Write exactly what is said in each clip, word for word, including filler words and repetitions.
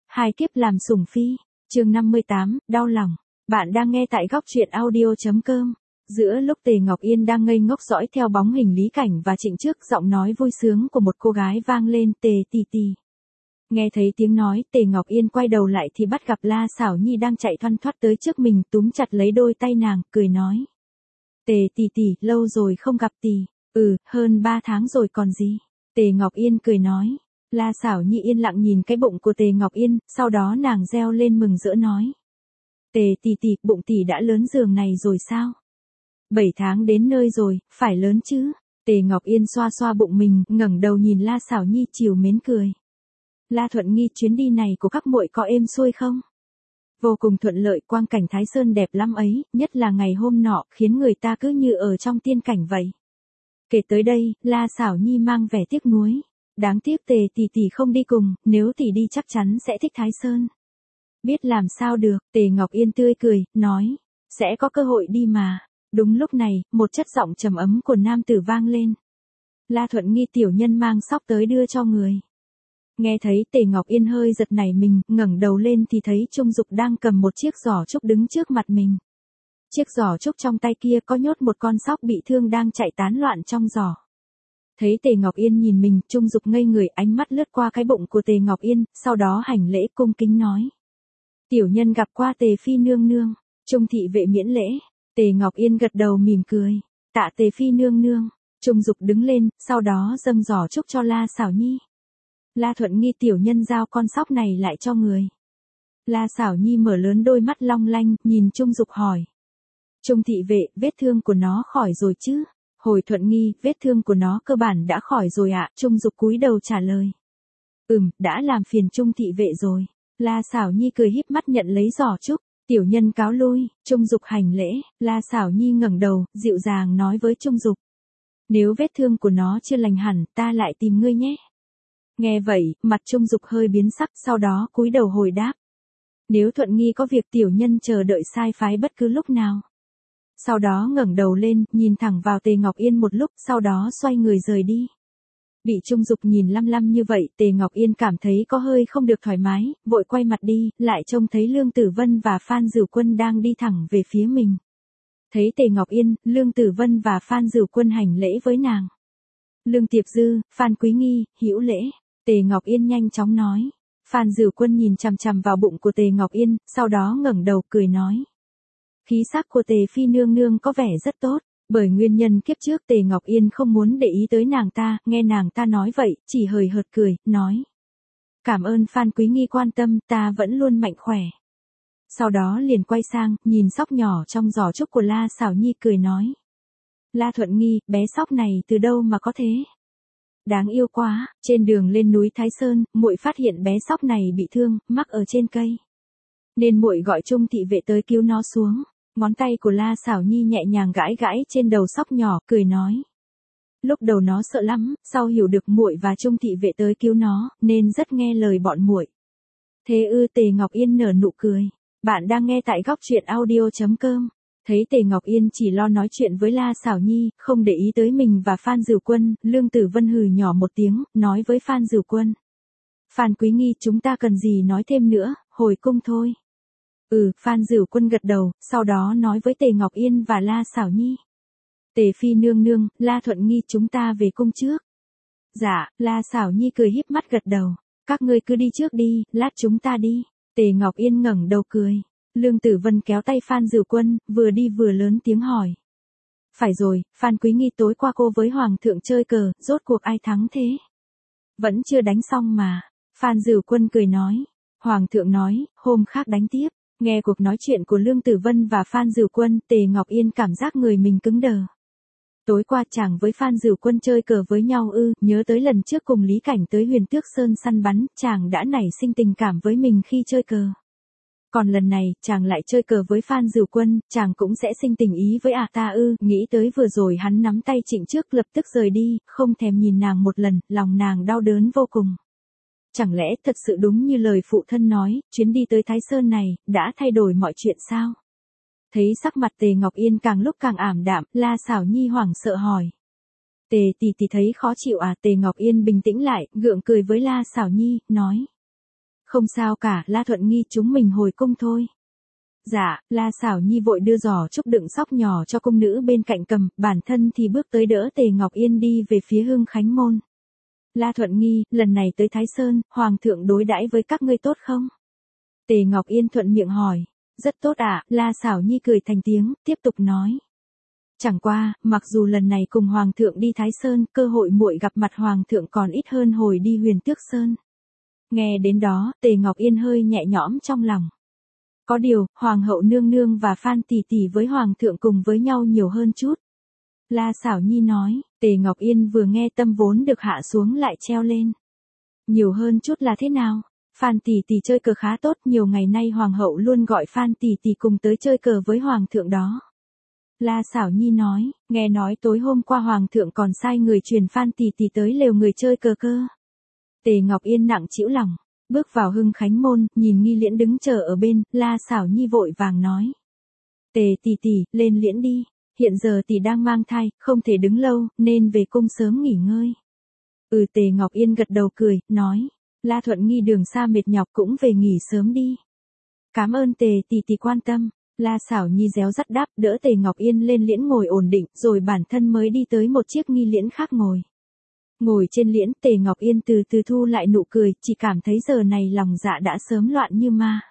Hai kiếp làm sủng phi, chương năm mươi tám, đau lòng. Bạn đang nghe tại góc truyện audio chấm com. Giữa lúc Tề Ngọc Yên đang ngây ngốc dõi theo bóng hình Lý Cảnh và Trịnh trước, giọng nói vui sướng của một cô gái vang lên, Tề tì tì. Nghe thấy tiếng nói, Tề Ngọc Yên quay đầu lại thì bắt gặp La Xảo Nhi đang chạy thoăn thoắt tới trước mình, túm chặt lấy đôi tay nàng, cười nói. Tề tì tì, lâu rồi không gặp tì. Ừ, hơn ba tháng rồi còn gì. Tề Ngọc Yên cười nói. La Xảo Nhi yên lặng nhìn cái bụng của Tề Ngọc Yên, sau đó nàng reo lên mừng rỡ nói. Tề tì tì, bụng tì đã lớn giường này rồi sao? Bảy tháng đến nơi rồi, phải lớn chứ? Tề Ngọc Yên xoa xoa bụng mình, ngẩng đầu nhìn La Xảo Nhi trìu mến cười. La Thuận Nghi, chuyến đi này của các muội có êm xuôi không? Vô cùng thuận lợi, quang cảnh Thái Sơn đẹp lắm ấy, nhất là ngày hôm nọ, khiến người ta cứ như ở trong tiên cảnh vậy. Kể tới đây, La Xảo Nhi mang vẻ tiếc nuối. Đáng tiếc Tề tỷ tỷ không đi cùng, nếu tỷ đi chắc chắn sẽ thích Thái Sơn. Biết làm sao được, Tề Ngọc Yên tươi cười, nói, sẽ có cơ hội đi mà. Đúng lúc này, một chất giọng trầm ấm của nam tử vang lên. La Thuận Nghi, tiểu nhân mang sóc tới đưa cho người. Nghe thấy Tề Ngọc Yên hơi giật nảy mình, ngẩng đầu lên thì thấy Trung Dục đang cầm một chiếc giỏ trúc đứng trước mặt mình. Chiếc giỏ trúc trong tay kia có nhốt một con sóc bị thương đang chạy tán loạn trong giỏ. Thấy Tề Ngọc Yên nhìn mình, Trung Dục ngây người, ánh mắt lướt qua cái bụng của Tề Ngọc Yên, sau đó hành lễ cung kính nói. Tiểu nhân gặp qua Tề phi nương nương, Trung thị vệ miễn lễ. Tề Ngọc Yên gật đầu mỉm cười, tạ Tề phi nương nương. Trung Dục đứng lên, sau đó dâng giỏ trúc cho La Xảo Nhi. La Thuận Nghi, tiểu nhân giao con sóc này lại cho người. La Xảo Nhi mở lớn đôi mắt long lanh, nhìn Trung Dục hỏi. Trung thị vệ, vết thương của nó khỏi rồi chứ? Hồi Thuận Nghi, vết thương của nó cơ bản đã khỏi rồi ạ. Trung Dục cúi đầu trả lời. Ừm, đã làm phiền Trung thị vệ rồi. La Xảo Nhi cười híp mắt nhận lấy giỏ trúc. Tiểu nhân cáo lui. Trung Dục hành lễ. La Xảo Nhi ngẩng đầu, dịu dàng nói với Trung Dục. Nếu vết thương của nó chưa lành hẳn, ta lại tìm ngươi nhé. Nghe vậy, mặt Trung Dục hơi biến sắc, sau đó cúi đầu hồi đáp. Nếu Thuận Nghi có việc, tiểu nhân chờ đợi sai phái bất cứ lúc nào. Sau đó ngẩng đầu lên, nhìn thẳng vào Tề Ngọc Yên một lúc, sau đó xoay người rời đi. Bị Trung Dục nhìn lăm lăm như vậy, Tề Ngọc Yên cảm thấy có hơi không được thoải mái, vội quay mặt đi, lại trông thấy Lương Tử Vân và Phan Dửu Quân đang đi thẳng về phía mình. Thấy Tề Ngọc Yên, Lương Tử Vân và Phan Dửu Quân hành lễ với nàng. Lương Tiệp Dư, Phan Quý Nghi, hữu lễ. Tề Ngọc Yên nhanh chóng nói. Phan Dửu Quân nhìn chằm chằm vào bụng của Tề Ngọc Yên, sau đó ngẩng đầu cười nói. Khí sắc của Tề phi nương nương có vẻ rất tốt, bởi nguyên nhân kiếp trước Tề Ngọc Yên không muốn để ý tới nàng ta, nghe nàng ta nói vậy, chỉ hời hợt cười, nói. Cảm ơn Phan Quý Nghi quan tâm, ta vẫn luôn mạnh khỏe. Sau đó liền quay sang, nhìn sóc nhỏ trong giỏ trúc của La Xảo Nhi cười nói. La Thuận Nghi, bé sóc này từ đâu mà có thế? Đáng yêu quá, trên đường lên núi Thái Sơn, muội phát hiện bé sóc này bị thương, mắc ở trên cây. Nên muội gọi Trung thị vệ tới cứu nó xuống. Ngón tay của La Xảo Nhi nhẹ nhàng gãi gãi trên đầu sóc nhỏ, cười nói. Lúc đầu nó sợ lắm, sau hiểu được muội và Trung thị vệ tới cứu nó, nên rất nghe lời bọn muội. Thế ư? Tề Ngọc Yên nở nụ cười. Bạn đang nghe tại góc truyện audio chấm com. Thấy Tề Ngọc Yên chỉ lo nói chuyện với La Xảo Nhi, không để ý tới mình và Phan Dửu Quân, Lương Tử Vân hừ nhỏ một tiếng, nói với Phan Dửu Quân. Phan Quý Nghi, chúng ta cần gì nói thêm nữa, hồi cung thôi. Ừ, Phan Dửu Quân gật đầu, sau đó nói với Tề Ngọc Yên và La Xảo Nhi. Tề phi nương nương, La Thuận Nghi, chúng ta về cung trước. Dạ, La Xảo Nhi cười híp mắt gật đầu. Các ngươi cứ đi trước đi, lát chúng ta đi. Tề Ngọc Yên ngẩng đầu cười. Lương Tử Vân kéo tay Phan Dửu Quân, vừa đi vừa lớn tiếng hỏi. Phải rồi, Phan Quý Nghi, tối qua cô với Hoàng thượng chơi cờ, rốt cuộc ai thắng thế? Vẫn chưa đánh xong mà. Phan Dửu Quân cười nói. Hoàng thượng nói, hôm khác đánh tiếp. Nghe cuộc nói chuyện của Lương Tử Vân và Phan Dửu Quân, Tề Ngọc Yên cảm giác người mình cứng đờ. Tối qua chàng với Phan Dửu Quân chơi cờ với nhau ư? Nhớ tới lần trước cùng Lý Cảnh tới Huyền Tước Sơn săn bắn, chàng đã nảy sinh tình cảm với mình khi chơi cờ. Còn lần này, chàng lại chơi cờ với Phan Dửu Quân, chàng cũng sẽ sinh tình ý với à ta ư? Nghĩ tới vừa rồi hắn nắm tay Trịnh trước lập tức rời đi, không thèm nhìn nàng một lần, lòng nàng đau đớn vô cùng. Chẳng lẽ thật sự đúng như lời phụ thân nói, chuyến đi tới Thái Sơn này, đã thay đổi mọi chuyện sao? Thấy sắc mặt Tề Ngọc Yên càng lúc càng ảm đạm, La Xảo Nhi hoảng sợ hỏi. Tề tỷ tỷ thấy khó chịu à? Tề Ngọc Yên bình tĩnh lại, gượng cười với La Xảo Nhi, nói. Không sao cả, La Thuận Nghi, chúng mình hồi cung thôi. Dạ, La Xảo Nhi vội đưa giỏ trúc đựng sóc nhỏ cho cung nữ bên cạnh cầm, bản thân thì bước tới đỡ Tề Ngọc Yên đi về phía Hưng Khánh Môn. La Thuận Nghi, lần này tới Thái Sơn, Hoàng thượng đối đãi với các ngươi tốt không? Tề Ngọc Yên thuận miệng hỏi. Rất tốt ạ, à, La Xảo Nhi cười thành tiếng, tiếp tục nói. Chẳng qua, mặc dù lần này cùng Hoàng thượng đi Thái Sơn, cơ hội muội gặp mặt Hoàng thượng còn ít hơn hồi đi Huyền Tước Sơn. Nghe đến đó, Tề Ngọc Yên hơi nhẹ nhõm trong lòng. Có điều, Hoàng hậu nương nương và Phan tỷ tỷ với Hoàng thượng cùng với nhau nhiều hơn chút. La Xảo Nhi nói, Tề Ngọc Yên vừa nghe tâm vốn được hạ xuống lại treo lên. Nhiều hơn chút là thế nào? Phan tỷ tỷ chơi cờ khá tốt, nhiều ngày nay Hoàng hậu luôn gọi Phan tỷ tỷ cùng tới chơi cờ với Hoàng thượng đó. La Xảo Nhi nói, nghe nói tối hôm qua Hoàng thượng còn sai người truyền Phan tỷ tỷ tới lều người chơi cờ cơ. Tề Ngọc Yên nặng trĩu lòng, bước vào Hưng Khánh Môn, nhìn Nghi Liễn đứng chờ ở bên, La Xảo Nhi vội vàng nói. Tề tỷ tỷ, lên liễn đi, hiện giờ tỷ đang mang thai, không thể đứng lâu, nên về cung sớm nghỉ ngơi. Ừ, Tề Ngọc Yên gật đầu cười, nói, La Thuận Nghi đường xa mệt nhọc cũng về nghỉ sớm đi. Cảm ơn Tề tỷ tỷ quan tâm. La Xảo Nhi réo rắt đáp, đỡ Tề Ngọc Yên lên liễn ngồi ổn định, rồi bản thân mới đi tới một chiếc nghi liễn khác ngồi. Ngồi trên liễn, Tề Ngọc Yên từ từ thu lại nụ cười, chỉ cảm thấy giờ này lòng dạ đã sớm loạn như ma.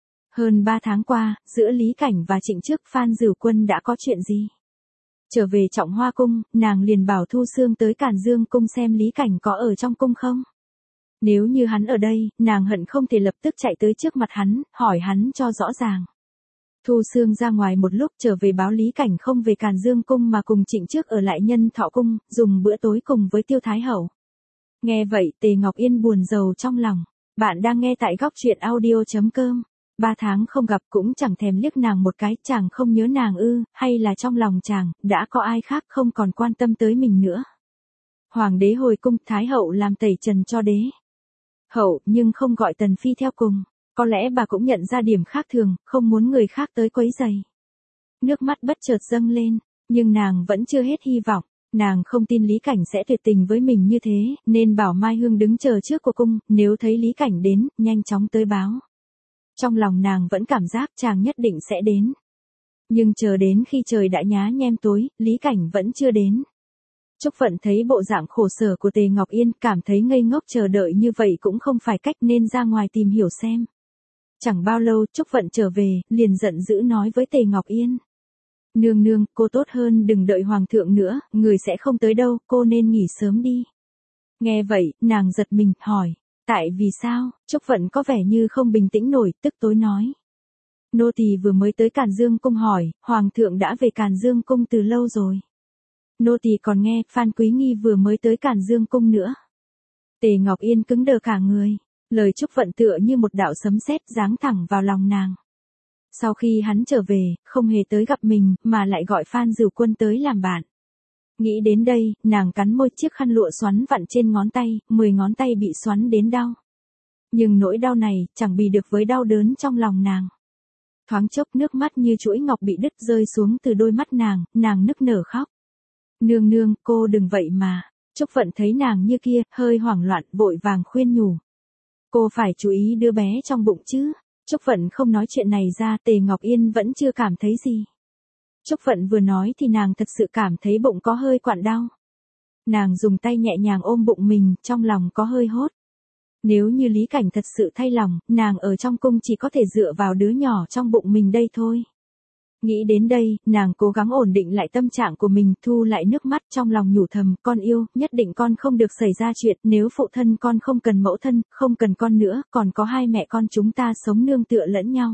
Hơn ba tháng qua, giữa Lý Cảnh và Trịnh Trước, Phan Dửu Quân đã có chuyện gì? Trở về Trọng Hoa Cung, nàng liền bảo Thu Xương tới Càn Dương Cung xem Lý Cảnh có ở trong cung không. Nếu như hắn ở đây, nàng hận không thể lập tức chạy tới trước mặt hắn, hỏi hắn cho rõ ràng. Thu Xương ra ngoài một lúc trở về báo Lý Cảnh không về Càn Dương Cung mà cùng Trịnh Trước ở lại Nhân Thọ Cung, dùng bữa tối cùng với Tiêu Thái Hậu. Nghe vậy, Tề Ngọc Yên buồn rầu trong lòng. Bạn đang nghe tại góc truyện audio chấm com. Ba tháng không gặp cũng chẳng thèm liếc nàng một cái, chàng không nhớ nàng ư, hay là trong lòng chàng, đã có ai khác không còn quan tâm tới mình nữa. Hoàng đế hồi cung, Thái Hậu làm tẩy trần cho đế. Hậu, nhưng không gọi Tần Phi theo cùng. Có lẽ bà cũng nhận ra điểm khác thường, không muốn người khác tới quấy rầy. Nước mắt bất chợt dâng lên, nhưng nàng vẫn chưa hết hy vọng. Nàng không tin Lý Cảnh sẽ tuyệt tình với mình như thế, nên bảo Mai Hương đứng chờ trước của cung, nếu thấy Lý Cảnh đến, nhanh chóng tới báo. Trong lòng nàng vẫn cảm giác chàng nhất định sẽ đến. Nhưng chờ đến khi trời đã nhá nhem tối, Lý Cảnh vẫn chưa đến. Trúc Vận thấy bộ dạng khổ sở của Tề Ngọc Yên, cảm thấy ngây ngốc chờ đợi như vậy cũng không phải cách nên ra ngoài tìm hiểu xem. Chẳng bao lâu Trúc Vận trở về, liền giận dữ nói với Tề Ngọc Yên. Nương nương, cô tốt hơn đừng đợi Hoàng thượng nữa, người sẽ không tới đâu, cô nên nghỉ sớm đi. Nghe vậy, nàng giật mình, hỏi. Tại vì sao? Trúc Vận có vẻ như không bình tĩnh nổi, tức tối nói. Nô tỳ vừa mới tới Càn Dương Cung hỏi, Hoàng thượng đã về Càn Dương Cung từ lâu rồi. Nô tỳ còn nghe, Phan Quý Nghi vừa mới tới Càn Dương Cung nữa. Tề Ngọc Yên cứng đờ cả người. Lời Trúc Vận tựa như một đạo sấm sét giáng thẳng vào lòng nàng. Sau khi hắn trở về, không hề tới gặp mình, mà lại gọi Phan Dửu Quân tới làm bạn. Nghĩ đến đây, nàng cắn môi, chiếc khăn lụa xoắn vặn trên ngón tay, mười ngón tay bị xoắn đến đau. Nhưng nỗi đau này, chẳng bì được với đau đớn trong lòng nàng. Thoáng chốc nước mắt như chuỗi ngọc bị đứt rơi xuống từ đôi mắt nàng, nàng nức nở khóc. Nương nương, cô đừng vậy mà. Trúc Vận thấy nàng như kia, hơi hoảng loạn, vội vàng khuyên nhủ. Cô phải chú ý đứa bé trong bụng chứ. Trúc Vận không nói chuyện này ra, Tề Ngọc Yên vẫn chưa cảm thấy gì. Trúc Vận vừa nói thì nàng thật sự cảm thấy bụng có hơi quặn đau. Nàng dùng tay nhẹ nhàng ôm bụng mình, trong lòng có hơi hốt. Nếu như Lý Cảnh thật sự thay lòng, nàng ở trong cung chỉ có thể dựa vào đứa nhỏ trong bụng mình đây thôi. Nghĩ đến đây, nàng cố gắng ổn định lại tâm trạng của mình, thu lại nước mắt, trong lòng nhủ thầm, con yêu, nhất định con không được xảy ra chuyện, nếu phụ thân con không cần mẫu thân, không cần con nữa, còn có hai mẹ con chúng ta sống nương tựa lẫn nhau.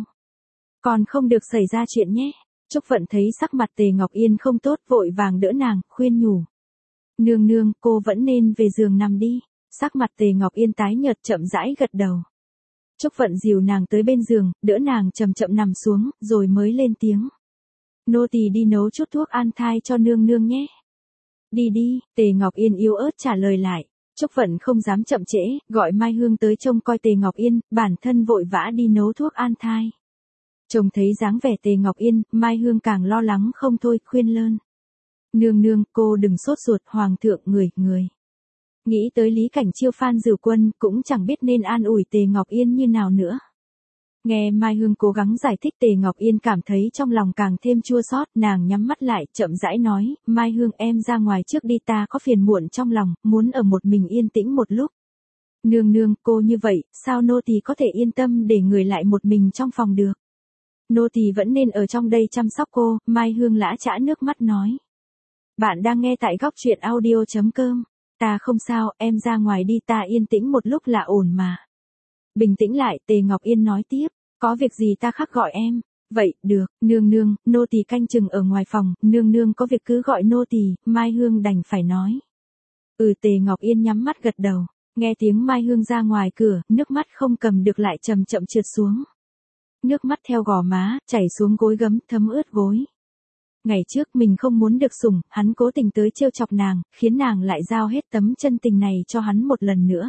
Con không được xảy ra chuyện nhé. Trúc Vận thấy sắc mặt Tề Ngọc Yên không tốt, vội vàng đỡ nàng, khuyên nhủ. Nương nương, cô vẫn nên về giường nằm đi. Sắc mặt Tề Ngọc Yên tái nhợt, chậm rãi gật đầu. Trúc Vận dìu nàng tới bên giường, đỡ nàng chậm chậm nằm xuống, rồi mới lên tiếng. Nô tỳ đi nấu chút thuốc an thai cho nương nương nhé. Đi đi, Tề Ngọc Yên yếu ớt trả lời lại. Trúc Vận không dám chậm trễ, gọi Mai Hương tới trông coi Tề Ngọc Yên, bản thân vội vã đi nấu thuốc an thai. Trông thấy dáng vẻ Tề Ngọc Yên, Mai Hương càng lo lắng không thôi, khuyên lơn. Nương nương, cô đừng sốt ruột, Hoàng thượng người, người. Nghĩ tới Lý Cảnh Chiêu Phan Dửu Quân cũng chẳng biết nên an ủi Tề Ngọc Yên như nào nữa. Nghe Mai Hương cố gắng giải thích Tề Ngọc Yên cảm thấy trong lòng càng thêm chua xót, nàng nhắm mắt lại, chậm rãi nói, Mai Hương em ra ngoài trước đi, ta có phiền muộn trong lòng, muốn ở một mình yên tĩnh một lúc. Nương nương, cô như vậy, sao nô tỳ có thể yên tâm để người lại một mình trong phòng được? Nô tỳ vẫn nên ở trong đây chăm sóc cô, Mai Hương lã chã nước mắt nói. Bạn đang nghe tại góc truyện audio chấm com. Ta không sao, em ra ngoài đi, ta yên tĩnh một lúc là ổn mà. Bình tĩnh lại, Tề Ngọc Yên nói tiếp, có việc gì ta khắc gọi em. Vậy, được, nương nương, nô tỳ canh chừng ở ngoài phòng, nương nương có việc cứ gọi nô tỳ, Mai Hương đành phải nói. Ừ, Tề Ngọc Yên nhắm mắt gật đầu, nghe tiếng Mai Hương ra ngoài cửa, nước mắt không cầm được lại chậm chậm trượt xuống. Nước mắt theo gò má, chảy xuống gối gấm, thấm ướt gối. Ngày trước mình không muốn được sủng, hắn cố tình tới trêu chọc nàng, khiến nàng lại giao hết tấm chân tình này cho hắn một lần nữa.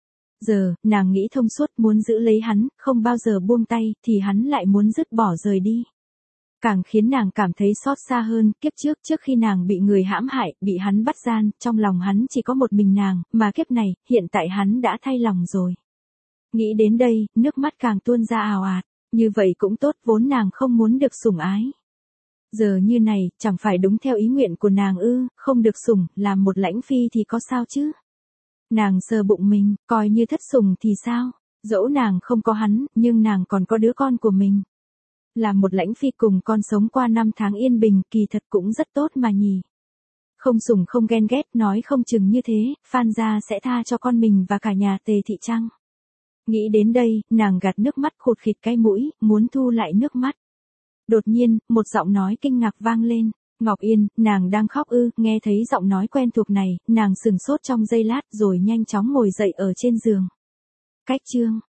Giờ, nàng nghĩ thông suốt, muốn giữ lấy hắn, không bao giờ buông tay, thì hắn lại muốn dứt bỏ rời đi. Càng khiến nàng cảm thấy xót xa hơn, kiếp trước trước khi nàng bị người hãm hại, bị hắn bắt gian, trong lòng hắn chỉ có một mình nàng, mà kiếp này, hiện tại hắn đã thay lòng rồi. Nghĩ đến đây, nước mắt càng tuôn ra ào ạt, như vậy cũng tốt, vốn nàng không muốn được sủng ái. Giờ như này, chẳng phải đúng theo ý nguyện của nàng ư, không được sủng, làm một lãnh phi thì có sao chứ? Nàng sờ bụng mình, coi như thất sủng thì sao? Dẫu nàng không có hắn, nhưng nàng còn có đứa con của mình. Làm một lãnh phi cùng con sống qua năm tháng yên bình, kỳ thật cũng rất tốt mà nhỉ. Không sủng không ghen ghét, nói không chừng như thế, Phan gia sẽ tha cho con mình và cả nhà Tề thị chăng? Nghĩ đến đây, nàng gạt nước mắt khụt khịt cái mũi, muốn thu lại nước mắt. Đột nhiên, một giọng nói kinh ngạc vang lên. Ngọc Yên, nàng đang khóc ư? Nghe thấy giọng nói quen thuộc này, nàng sừng sốt trong giây lát rồi nhanh chóng ngồi dậy ở trên giường. Cách chương